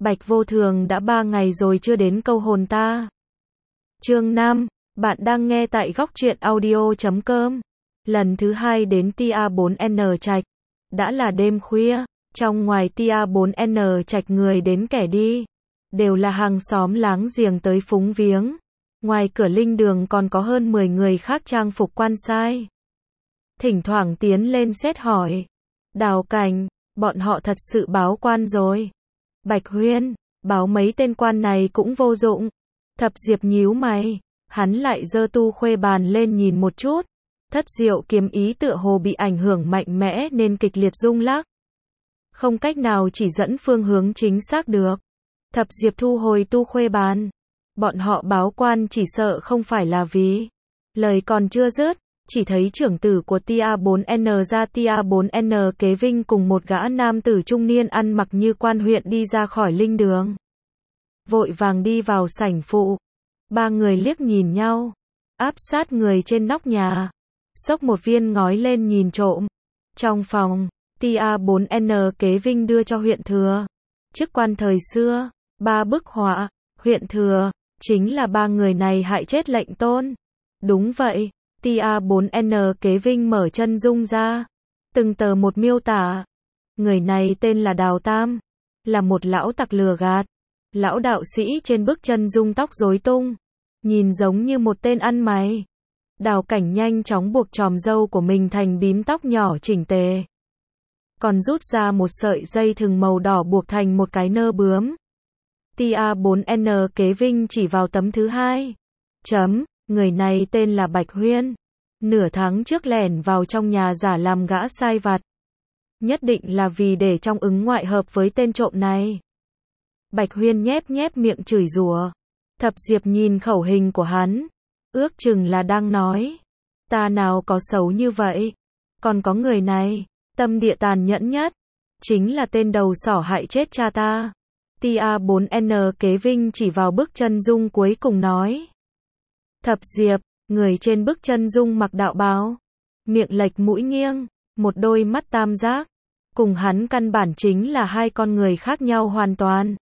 Bạch Vô Thường đã 3 ngày rồi chưa đến câu hồn ta. Chương 5, bạn đang nghe tại góc truyện audio.com. Lần thứ 2 đến Tia 4N Trạch. Đã là đêm khuya, trong ngoài Tia 4N Trạch người đến kẻ đi. Đều là hàng xóm láng giềng tới phúng viếng. Ngoài cửa linh đường còn có hơn 10 người khác trang phục quan sai. Thỉnh thoảng tiến lên xét hỏi. Đào Cảnh, bọn họ thật sự báo quan rồi. Bạch Huyên, báo mấy tên quan này cũng vô dụng. Thập Diệp nhíu mày, hắn lại giơ tu khuê bàn lên nhìn một chút. Thất diệu kiếm ý tựa hồ bị ảnh hưởng mạnh mẽ nên kịch liệt rung lắc. Không cách nào chỉ dẫn phương hướng chính xác được. Thập Diệp thu hồi tu khuê bàn. Bọn họ báo quan chỉ sợ không phải là vì. Lời còn chưa dứt, chỉ thấy trưởng tử của Tia 4N ra Tia 4N Kế Vinh cùng một gã nam tử trung niên ăn mặc như quan huyện đi ra khỏi linh đường. Vội vàng đi vào sảnh phụ. Ba người liếc nhìn nhau, áp sát người trên nóc nhà, xốc một viên ngói lên nhìn trộm. Trong phòng, Tia 4N Kế Vinh đưa cho huyện thừa. Chức quan thời xưa, 3 bức họa, huyện thừa, chính là 3 người này hại chết lệnh tôn. Đúng vậy, Tia 4N Kế Vinh mở chân dung ra. Từng tờ một miêu tả. Người này tên là Đào Tam, là một lão tặc lừa gạt. Lão đạo sĩ trên bức chân dung tóc rối tung, nhìn giống như một tên ăn mày. Đào Cảnh nhanh chóng buộc chòm râu của mình thành bím tóc nhỏ chỉnh tề. Còn rút ra một sợi dây thừng màu đỏ buộc thành một cái nơ bướm. Tia 4N Kế Vinh chỉ vào tấm thứ 2. Người này tên là Bạch Huyên. Nửa tháng trước lẻn vào trong nhà giả làm gã sai vặt. Nhất định là vì để trong ứng ngoại hợp với tên trộm này. Bạch Huyên nhép nhép miệng chửi rủa. Thập Diệp nhìn khẩu hình của hắn, ước chừng là đang nói, ta nào có xấu như vậy. Còn có người này, tâm địa tàn nhẫn nhất, chính là tên đầu sỏ hại chết cha ta. Tia 4N Kế Vinh chỉ vào bức chân dung cuối cùng nói. Thập Diệp, người trên bức chân dung mặc đạo bào, miệng lệch mũi nghiêng, một đôi mắt tam giác, cùng hắn căn bản chính là hai con người khác nhau hoàn toàn.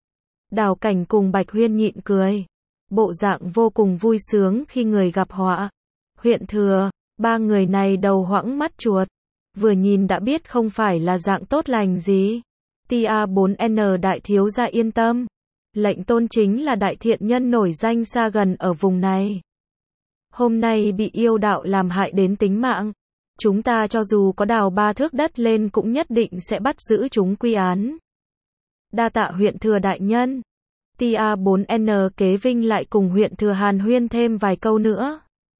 Đào Cảnh cùng Bạch Huyên nhịn cười, bộ dạng vô cùng vui sướng khi người gặp họa. Huyện thừa, 3 người này đầu hoãng mắt chuột, vừa nhìn đã biết không phải là dạng tốt lành gì. Tia 4N đại thiếu gia yên tâm, lệnh tôn chính là đại thiện nhân nổi danh xa gần ở vùng này. Hôm nay bị yêu đạo làm hại đến tính mạng, chúng ta cho dù có đào 3 thước đất lên cũng nhất định sẽ bắt giữ chúng quy án. Đa tạ huyện thừa đại nhân. Tia 4N Kế Vinh lại cùng huyện thừa hàn huyên thêm vài câu nữa.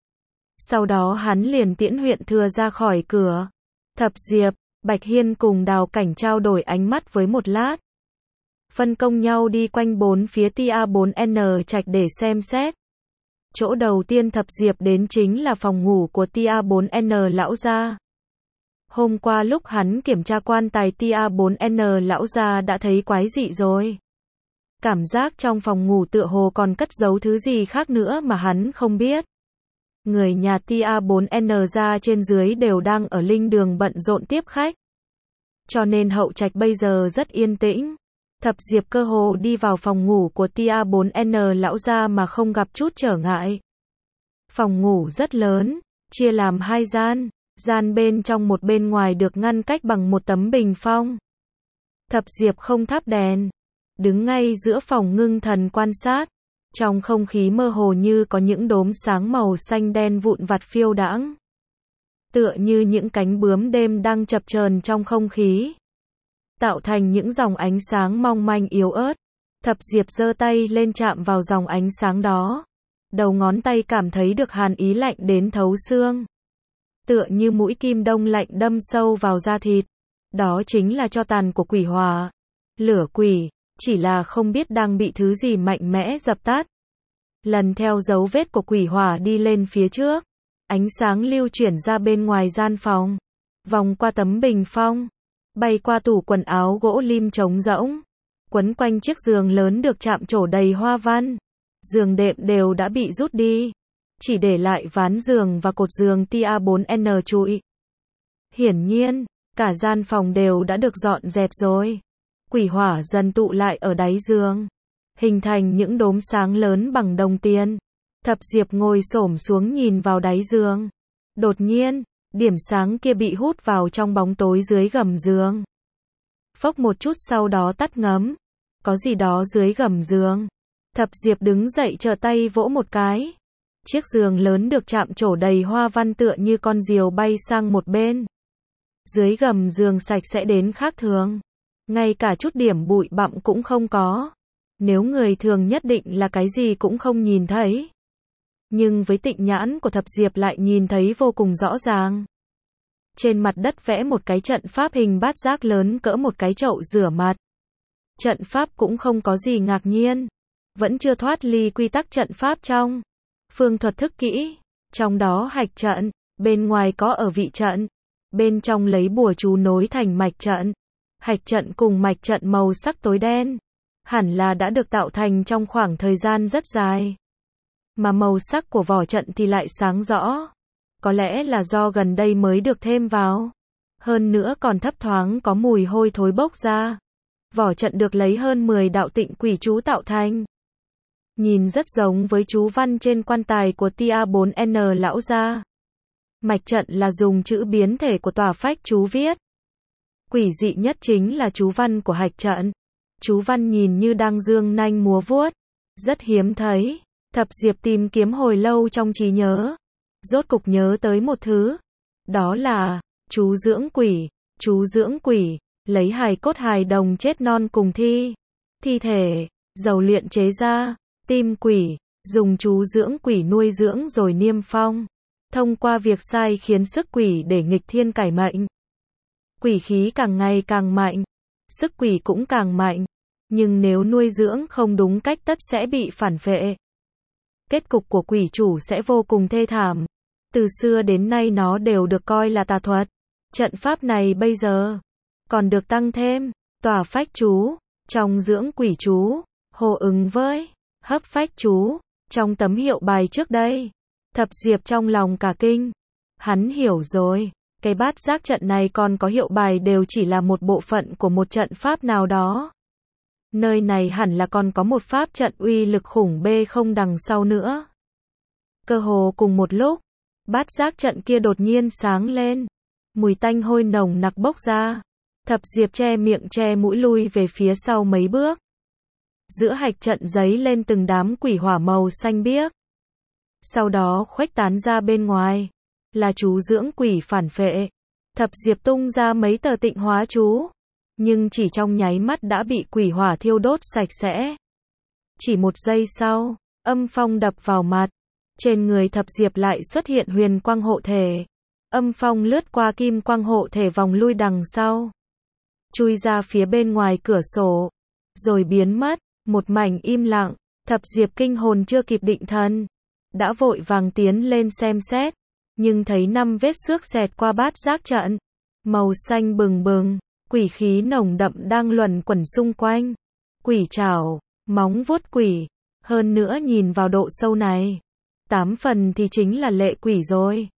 Sau đó hắn liền tiễn huyện thừa ra khỏi cửa. Thập Diệp, Bạch Hiên cùng Đào Cảnh trao đổi ánh mắt với một lát. Phân công nhau đi quanh 4 phía Tia 4N Trạch để xem xét. Chỗ đầu tiên Thập Diệp đến chính là phòng ngủ của Tia 4N lão gia. Hôm qua lúc hắn kiểm tra quan tài Tia 4N lão gia đã thấy quái dị rồi. Cảm giác trong phòng ngủ tựa hồ còn cất giấu thứ gì khác nữa mà hắn không biết. Người nhà Tia 4N ra trên dưới đều đang ở linh đường bận rộn tiếp khách. Cho nên hậu trạch bây giờ rất yên tĩnh. Thập Diệp cơ hồ đi vào phòng ngủ của Tia 4N lão gia mà không gặp chút trở ngại. Phòng ngủ rất lớn, chia làm 2 gian, gian bên trong một bên ngoài được ngăn cách bằng một tấm bình phong. Thập Diệp không thắp đèn, đứng ngay giữa phòng ngưng thần quan sát. Trong không khí mơ hồ như có những đốm sáng màu xanh đen vụn vặt phiêu đãng. Tựa như những cánh bướm đêm đang chập chờn trong không khí, tạo thành những dòng ánh sáng mong manh yếu ớt. Thập Diệp giơ tay lên chạm vào dòng ánh sáng đó. Đầu ngón tay cảm thấy được hàn ý lạnh đến thấu xương. Tựa như mũi kim đông lạnh đâm sâu vào da thịt. Đó chính là tro tàn của quỷ hỏa. Lửa quỷ, chỉ là không biết đang bị thứ gì mạnh mẽ dập tắt. Lần theo dấu vết của quỷ hỏa đi lên phía trước. Ánh sáng lưu chuyển ra bên ngoài gian phòng. Vòng qua tấm bình phong. Bay qua tủ quần áo gỗ lim trống rỗng. Quấn quanh chiếc giường lớn được chạm trổ đầy hoa văn. Giường đệm đều đã bị rút đi. Chỉ để lại ván giường và cột giường Tia 4N trụi. Hiển nhiên, cả gian phòng đều đã được dọn dẹp rồi. Quỷ hỏa dần tụ lại ở đáy giường, hình thành những đốm sáng lớn bằng đồng tiền. Thập Diệp ngồi xổm xuống nhìn vào đáy giường. Đột nhiên, điểm sáng kia bị hút vào trong bóng tối dưới gầm giường. Phốc một chút sau đó tắt ngấm. Có gì đó dưới gầm giường. Thập Diệp đứng dậy trở tay vỗ một cái. Chiếc giường lớn được chạm trổ đầy hoa văn tựa như con diều bay sang một bên. Dưới gầm giường sạch sẽ đến khác thường. Ngay cả chút điểm bụi bặm cũng không có. Nếu người thường nhất định là cái gì cũng không nhìn thấy. Nhưng với tịnh nhãn của Thập Diệp lại nhìn thấy vô cùng rõ ràng. Trên mặt đất vẽ một cái trận pháp hình bát giác lớn cỡ một cái chậu rửa mặt. Trận pháp cũng không có gì ngạc nhiên. Vẫn chưa thoát ly quy tắc trận pháp trong. Phương thuật thức kỹ. Trong đó hạch trận, bên ngoài có ở vị trận. Bên trong lấy bùa chú nối thành mạch trận. Hạch trận cùng mạch trận màu sắc tối đen. Hẳn là đã được tạo thành trong khoảng thời gian rất dài. Mà màu sắc của vỏ trận thì lại sáng rõ. Có lẽ là do gần đây mới được thêm vào. Hơn nữa còn thấp thoáng có mùi hôi thối bốc ra. Vỏ trận được lấy hơn 10 đạo tịnh quỷ chú tạo thành. Nhìn rất giống với chú văn trên quan tài của Tia 4N lão gia. Mạch trận là dùng chữ biến thể của tòa phách chú viết. Quỷ dị nhất chính là chú văn của hạch trận. Chú văn nhìn như đang dương nanh múa vuốt. Rất hiếm thấy. Thập Diệp tìm kiếm hồi lâu trong trí nhớ. Rốt cục nhớ tới một thứ. Đó là chú dưỡng quỷ. Chú dưỡng quỷ. Lấy hài cốt hài đồng chết non cùng thi thể, dầu luyện chế ra. Tim quỷ. Dùng chú dưỡng quỷ nuôi dưỡng rồi niêm phong. Thông qua việc sai khiến sức quỷ để nghịch thiên cải mệnh. Quỷ khí càng ngày càng mạnh. Sức quỷ cũng càng mạnh. Nhưng nếu nuôi dưỡng không đúng cách tất sẽ bị phản phệ. Kết cục của quỷ chủ sẽ vô cùng thê thảm. Từ xưa đến nay nó đều được coi là tà thuật. Trận pháp này bây giờ còn được tăng thêm tòa phách chú trong dưỡng quỷ chú, hồ ứng với hấp phách chú trong tấm hiệu bài trước đây. Thập Diệp trong lòng cả kinh. Hắn hiểu rồi, cái bát giác trận này còn có hiệu bài đều chỉ là một bộ phận của một trận pháp nào đó. Nơi này hẳn là còn có một pháp trận uy lực khủng bê không đằng sau nữa. Cơ hồ cùng một lúc, bát giác trận kia đột nhiên sáng lên. Mùi tanh hôi nồng nặc bốc ra. Thập Diệp che miệng che mũi lui về phía sau mấy bước. Giữa hạch trận giấy lên từng đám quỷ hỏa màu xanh biếc. Sau đó khuếch tán ra bên ngoài. Là chú dưỡng quỷ phản phệ. Thập Diệp tung ra mấy tờ tịnh hóa chú. Nhưng chỉ trong nháy mắt đã bị quỷ hỏa thiêu đốt sạch sẽ. Chỉ một giây sau, âm phong đập vào mặt. Trên người Thập Diệp lại xuất hiện huyền quang hộ thể. Âm phong lướt qua kim quang hộ thể vòng lui đằng sau. Chui ra phía bên ngoài cửa sổ. Rồi biến mất, một mảnh im lặng. Thập Diệp kinh hồn chưa kịp định thần. Đã vội vàng tiến lên xem xét. Nhưng thấy 5 vết xước xẹt qua bát giác trận. Màu xanh bừng bừng. Quỷ khí nồng đậm đang luẩn quẩn xung quanh. Quỷ trảo, móng vuốt quỷ. Hơn nữa nhìn vào độ sâu này. 8 phần thì chính là lệ quỷ rồi.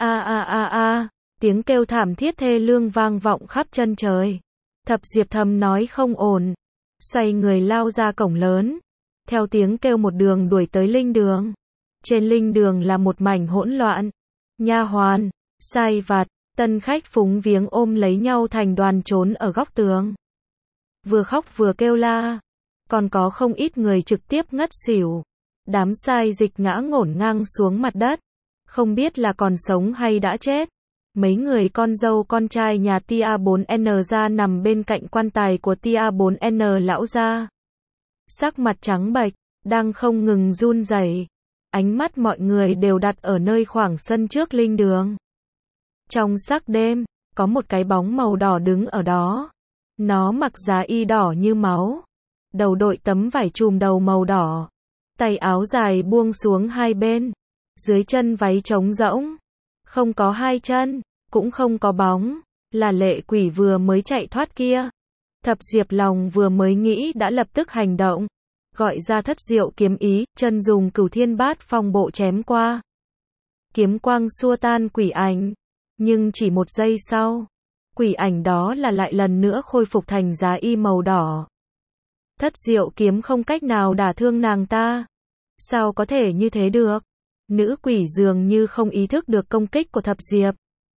Tiếng kêu thảm thiết thê lương vang vọng khắp chân trời. Thập Diệp thầm nói không ổn. Xoay người lao ra cổng lớn. Theo tiếng kêu một đường đuổi tới linh đường. Trên linh đường là một mảnh hỗn loạn. Nha hoàn, sai vặt, tân khách phúng viếng ôm lấy nhau thành đoàn trốn ở góc tường. Vừa khóc vừa kêu la. Còn có không ít người trực tiếp ngất xỉu. Đám sai dịch ngã ngổn ngang xuống mặt đất. Không biết là còn sống hay đã chết. Mấy người con dâu con trai nhà Tia 4N ra nằm bên cạnh quan tài của Tia 4N lão gia. Sắc mặt trắng bệch, đang không ngừng run rẩy. Ánh mắt mọi người đều đặt ở nơi khoảng sân trước linh đường. Trong sắc đêm, có một cái bóng màu đỏ đứng ở đó. Nó mặc giá y đỏ như máu. Đầu đội tấm vải trùm đầu màu đỏ. Tay áo dài buông xuống hai bên. Dưới chân váy trống rỗng. Không có hai chân, cũng không có bóng. Là lệ quỷ vừa mới chạy thoát kia. Thập Diệp lòng vừa mới nghĩ đã lập tức hành động. Gọi ra thất diệu kiếm ý, chân dùng cửu thiên bát phong bộ chém qua. Kiếm quang xua tan quỷ ảnh. Nhưng chỉ một giây sau, quỷ ảnh đó là lại lần nữa khôi phục thành giá y màu đỏ. Thất diệu kiếm không cách nào đả thương nàng ta. Sao có thể như thế được? Nữ quỷ dường như không ý thức được công kích của Thập Diệp.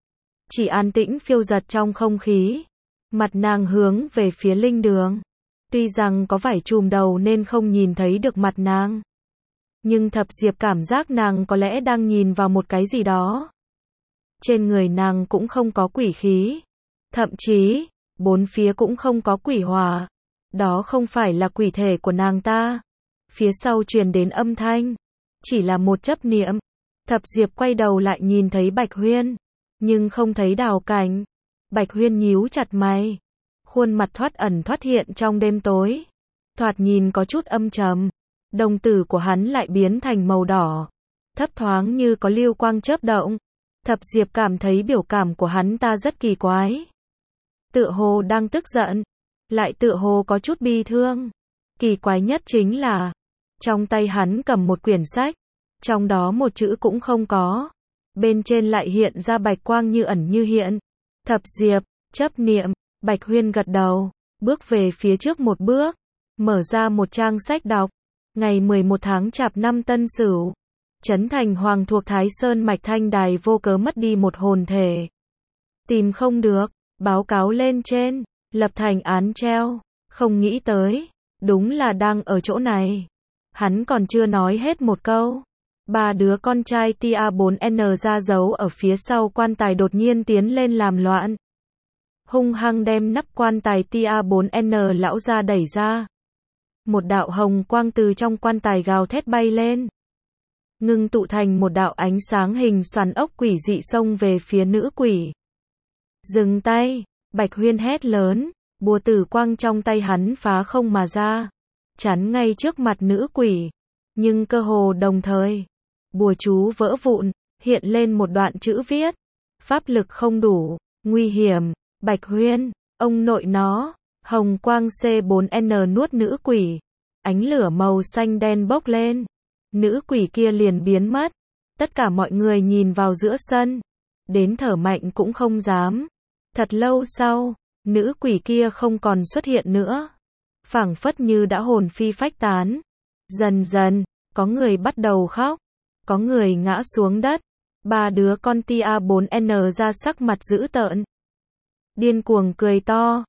Chỉ an tĩnh phiêu dật trong không khí. Mặt nàng hướng về phía linh đường. Tuy rằng có vải trùm đầu nên không nhìn thấy được mặt nàng. Nhưng Thập Diệp cảm giác nàng có lẽ đang nhìn vào một cái gì đó. Trên người nàng cũng không có quỷ khí. Thậm chí, bốn phía cũng không có quỷ hỏa. Đó không phải là quỷ thể của nàng ta. Phía sau truyền đến âm thanh. Chỉ là một chấp niệm. Thập Diệp quay đầu lại nhìn thấy Bạch Huyên. Nhưng không thấy Đào Cảnh. Bạch Huyên nhíu chặt mày. Khuôn mặt thoát ẩn thoát hiện trong đêm tối. Thoạt nhìn có chút âm trầm. Đồng tử của hắn lại biến thành màu đỏ. Thấp thoáng như có lưu quang chớp động. Thập Diệp cảm thấy biểu cảm của hắn ta rất kỳ quái. Tựa hồ đang tức giận. Lại tựa hồ có chút bi thương. Kỳ quái nhất chính là trong tay hắn cầm một quyển sách. Trong đó một chữ cũng không có. Bên trên lại hiện ra bạch quang như ẩn như hiện. Thập Diệp, chấp niệm. Bạch Huyên gật đầu. Bước về phía trước một bước. Mở ra một trang sách đọc. Ngày 11 tháng Chạp năm Tân Sửu. Trấn Thành Hoàng thuộc Thái Sơn Mạch Thanh Đài vô cớ mất đi một hồn thể. Tìm không được. Báo cáo lên trên. Lập thành án treo. Không nghĩ tới. Đúng là đang ở chỗ này. Hắn còn chưa nói hết một câu. Ba đứa con trai TA4N ra giấu ở phía sau quan tài đột nhiên tiến lên làm loạn. Hung hăng đem nắp quan tài TA4N lão ra đẩy ra. Một đạo hồng quang từ trong quan tài gào thét bay lên. Ngưng tụ thành một đạo ánh sáng hình xoắn ốc quỷ dị xông về phía nữ quỷ. Dừng tay, Bạch Huyên hét lớn, bùa tử quang trong tay hắn phá không mà ra. Chắn ngay trước mặt nữ quỷ. Nhưng cơ hồ đồng thời, bùa chú vỡ vụn, hiện lên một đoạn chữ viết. Pháp lực không đủ, nguy hiểm, Bạch Huyên, ông nội nó, hồng quang C4N nuốt nữ quỷ. Ánh lửa màu xanh đen bốc lên. Nữ quỷ kia liền biến mất. Tất cả mọi người nhìn vào giữa sân. Đến thở mạnh cũng không dám. Thật lâu sau, nữ quỷ kia không còn xuất hiện nữa. Phảng phất như đã hồn phi phách tán. Dần dần, có người bắt đầu khóc. Có người ngã xuống đất. Ba đứa con TA4N ra sắc mặt dữ tợn. Điên cuồng cười to.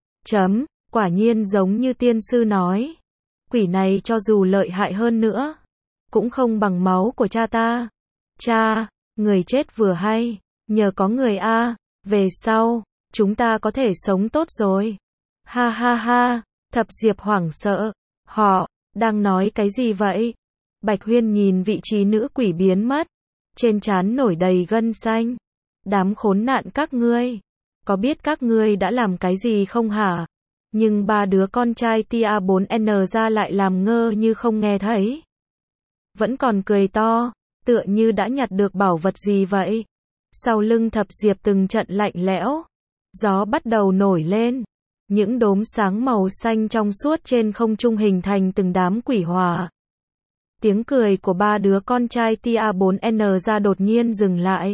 Quả nhiên giống như tiên sư nói. Quỷ này cho dù lợi hại hơn nữa. Cũng không bằng máu của cha ta. Cha, người chết vừa hay. Nhờ có người A. Về sau, chúng ta có thể sống tốt rồi. Ha ha ha. Thập Diệp hoảng sợ. Họ, đang nói cái gì vậy? Bạch Huyên nhìn vị trí nữ quỷ biến mất. Trên trán nổi đầy gân xanh. Đám khốn nạn các ngươi. Có biết các ngươi đã làm cái gì không hả? Nhưng ba đứa con trai TA4N ra lại làm ngơ như không nghe thấy. Vẫn còn cười to, tựa như đã nhặt được bảo vật gì vậy. Sau lưng Thập Diệp từng trận lạnh lẽo. Gió bắt đầu nổi lên. Những đốm sáng màu xanh trong suốt trên không trung hình thành từng đám quỷ hỏa. Tiếng cười của ba đứa con trai TA4N ra đột nhiên dừng lại.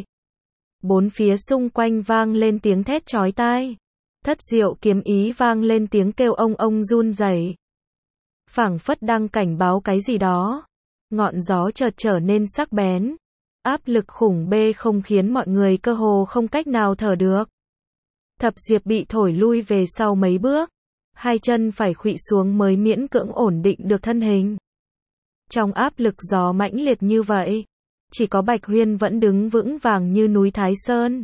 Bốn phía xung quanh vang lên tiếng thét chói tai. Thất diệu kiếm ý vang lên tiếng kêu ông run rẩy. Phảng phất đang cảnh báo cái gì đó. Ngọn gió chợt trở nên sắc bén. Áp lực khủng bê không khiến mọi người cơ hồ không cách nào thở được. Thập Diệp bị thổi lui về sau mấy bước. Hai chân phải khuỵu xuống mới miễn cưỡng ổn định được thân hình. Trong áp lực gió mãnh liệt như vậy, chỉ có Bạch Huyên vẫn đứng vững vàng như núi Thái Sơn.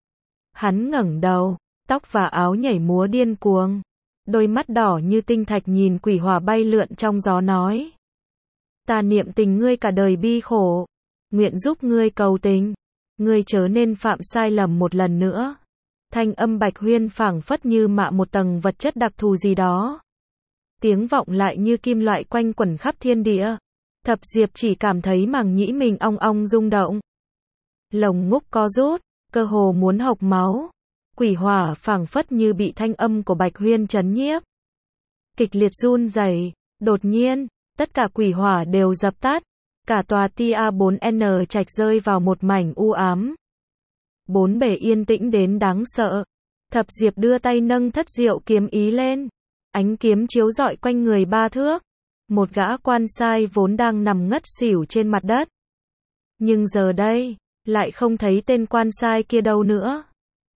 Hắn ngẩng đầu, tóc và áo nhảy múa điên cuồng. Đôi mắt đỏ như tinh thạch nhìn quỷ hỏa bay lượn trong gió nói. Ta niệm tình ngươi cả đời bi khổ. Nguyện giúp ngươi cầu tình. Ngươi chớ nên phạm sai lầm một lần nữa. Thanh âm Bạch Huyên phảng phất như mạ một tầng vật chất đặc thù gì đó. Tiếng vọng lại như kim loại quanh quẩn khắp thiên địa. Thập Diệp chỉ cảm thấy màng nhĩ mình ong ong rung động. Lồng ngúc co rút, cơ hồ muốn hộc máu. Quỷ hỏa phảng phất như bị thanh âm của Bạch Huyên trấn nhiếp. Kịch liệt run rẩy, đột nhiên, tất cả quỷ hỏa đều dập tắt. Cả tòa TA4N trạch rơi vào một mảnh u ám. Bốn bề yên tĩnh đến đáng sợ. Thập Diệp đưa tay nâng Thất Diệu kiếm ý lên. Ánh kiếm chiếu rọi quanh người 3 thước. Một gã quan sai vốn đang nằm ngất xỉu trên mặt đất. Nhưng giờ đây, lại không thấy tên quan sai kia đâu nữa.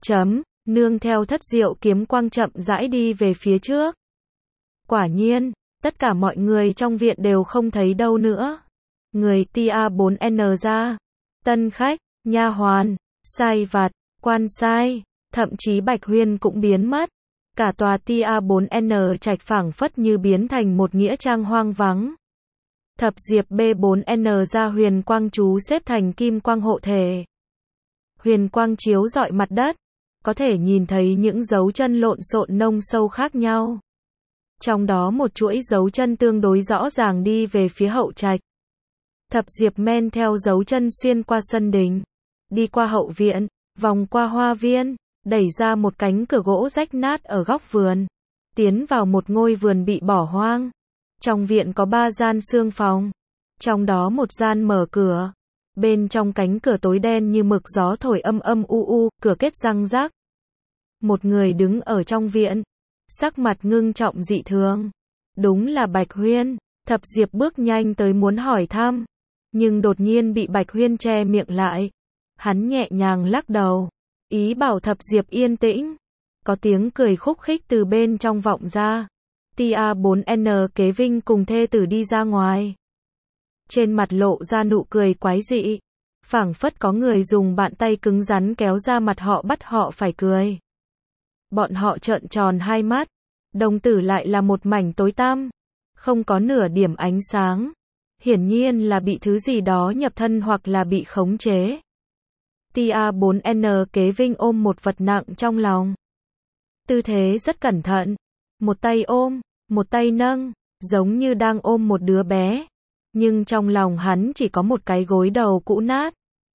Nương theo Thất Diệu kiếm quang chậm rãi đi về phía trước. Quả nhiên, tất cả mọi người trong viện đều không thấy đâu nữa. Người tia 4N ra, tân khách, nha hoàn, sai vặt, quan sai, thậm chí Bạch Huyên cũng biến mất. Cả tòa tia 4N trạch phảng phất như biến thành một nghĩa trang hoang vắng. Thập Diệp B4N ra huyền quang chú xếp thành kim quang hộ thể. Huyền quang chiếu rọi mặt đất, có thể nhìn thấy những dấu chân lộn xộn nông sâu khác nhau. Trong đó một chuỗi dấu chân tương đối rõ ràng đi về phía hậu trạch. Thập Diệp men theo dấu chân xuyên qua sân đình, đi qua hậu viện, vòng qua hoa viên, đẩy ra một cánh cửa gỗ rách nát ở góc vườn, tiến vào một ngôi vườn bị bỏ hoang. Trong viện có 3 gian xương phòng, trong đó một gian mở cửa. Bên trong cánh cửa tối đen như mực, gió thổi âm âm u u, cửa kết răng rác. Một người đứng ở trong viện, sắc mặt ngưng trọng dị thường. Đúng là Bạch Huyên. Thập Diệp bước nhanh tới muốn hỏi thăm, nhưng đột nhiên bị Bạch Huyên che miệng lại. Hắn nhẹ nhàng lắc đầu, ý bảo Thập Diệp yên tĩnh. Có tiếng cười khúc khích từ bên trong vọng ra. Tia 4N Kế Vinh cùng thê tử đi ra ngoài. Trên mặt lộ ra nụ cười quái dị, phảng phất có người dùng bàn tay cứng rắn kéo ra mặt họ bắt họ phải cười. Bọn họ trợn tròn hai mắt, đồng tử lại là một mảnh tối tăm, không có nửa điểm ánh sáng. Hiển nhiên là bị thứ gì đó nhập thân hoặc là bị khống chế. Tia 4N Kế Vinh ôm một vật nặng trong lòng. Tư thế rất cẩn thận, một tay ôm, một tay nâng, giống như đang ôm một đứa bé. Nhưng trong lòng hắn chỉ có một cái gối đầu cũ nát.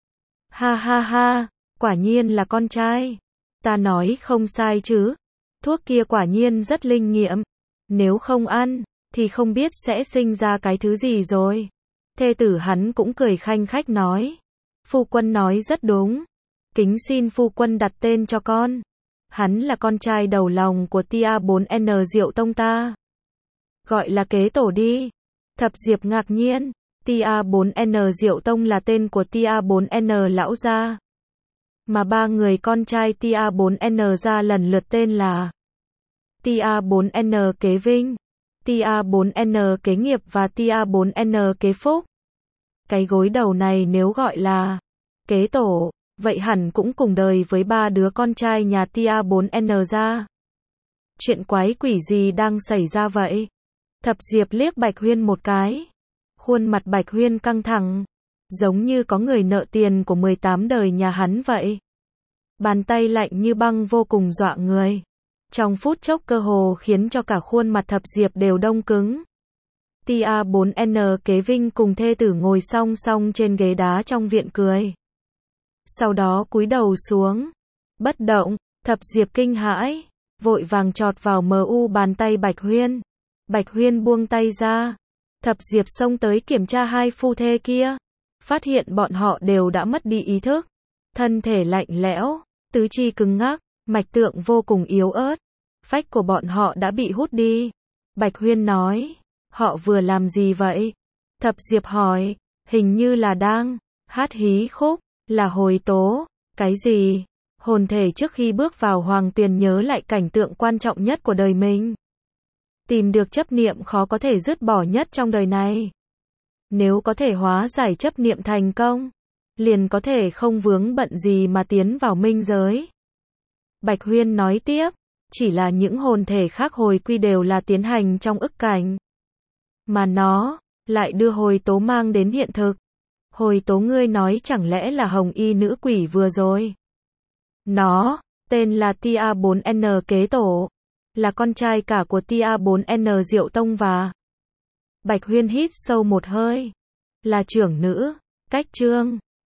Ha ha ha, quả nhiên là con trai. Ta nói không sai chứ. Thuốc kia quả nhiên rất linh nghiệm. Nếu không ăn, thì không biết sẽ sinh ra cái thứ gì rồi. Thê tử hắn cũng cười khanh khách nói. Phu quân nói rất đúng. Kính xin phu quân đặt tên cho con. Hắn là con trai đầu lòng của tia 4N Diệu Tông ta. Gọi là Kế Tổ đi. Thập Diệp ngạc nhiên. Tia 4N Diệu Tông là tên của tia 4N lão gia. Mà 3 người con trai tia 4N ra lần lượt tên là tia 4N Kế Vinh, tia 4N Kế Nghiệp và tia 4N Kế Phúc. Cái gối đầu này nếu gọi là Kế Tổ, vậy hẳn cũng cùng đời với 3 đứa con trai nhà tia 4N ra. Chuyện quái quỷ gì đang xảy ra vậy? Thập Diệp liếc Bạch Huyên một cái. Khuôn mặt Bạch Huyên căng thẳng, giống như có người nợ tiền của 18 đời nhà hắn vậy. Bàn tay lạnh như băng vô cùng dọa người. Trong phút chốc cơ hồ khiến cho cả khuôn mặt Thập Diệp đều đông cứng. Tia 4N Kế Vinh cùng thê tử ngồi song song trên ghế đá trong viện cười. Sau đó cúi đầu xuống, bất động. Thập Diệp kinh hãi, vội vàng chọt vào mu bàn tay Bạch Huyên. Bạch Huyên buông tay ra. Thập Diệp xông tới kiểm tra hai phu thê kia, phát hiện bọn họ đều đã mất đi ý thức, thân thể lạnh lẽo, tứ chi cứng ngắc, mạch tượng vô cùng yếu ớt, phách của bọn họ đã bị hút đi. Bạch Huyên nói, họ vừa làm gì vậy? Thập Diệp hỏi, hình như là đang hát hí khúc, là hồi tố. Cái gì? Hồn thể trước khi bước vào hoàng tuyền nhớ lại cảnh tượng quan trọng nhất của đời mình. Tìm được chấp niệm khó có thể dứt bỏ nhất trong đời này. Nếu có thể hóa giải chấp niệm thành công, liền có thể không vướng bận gì mà tiến vào minh giới. Bạch Huyên nói tiếp, chỉ là những hồn thể khác hồi quy đều là tiến hành trong ức cảnh. Mà nó, lại đưa hồi tố mang đến hiện thực. Hồi tố ngươi nói chẳng lẽ là hồng y nữ quỷ vừa rồi. Nó, tên là tia 4N Kế Tổ. Là con trai cả của tia 4N Diệu Tông và Bạch Huyên hít sâu một hơi. Là trưởng nữ, cách trương.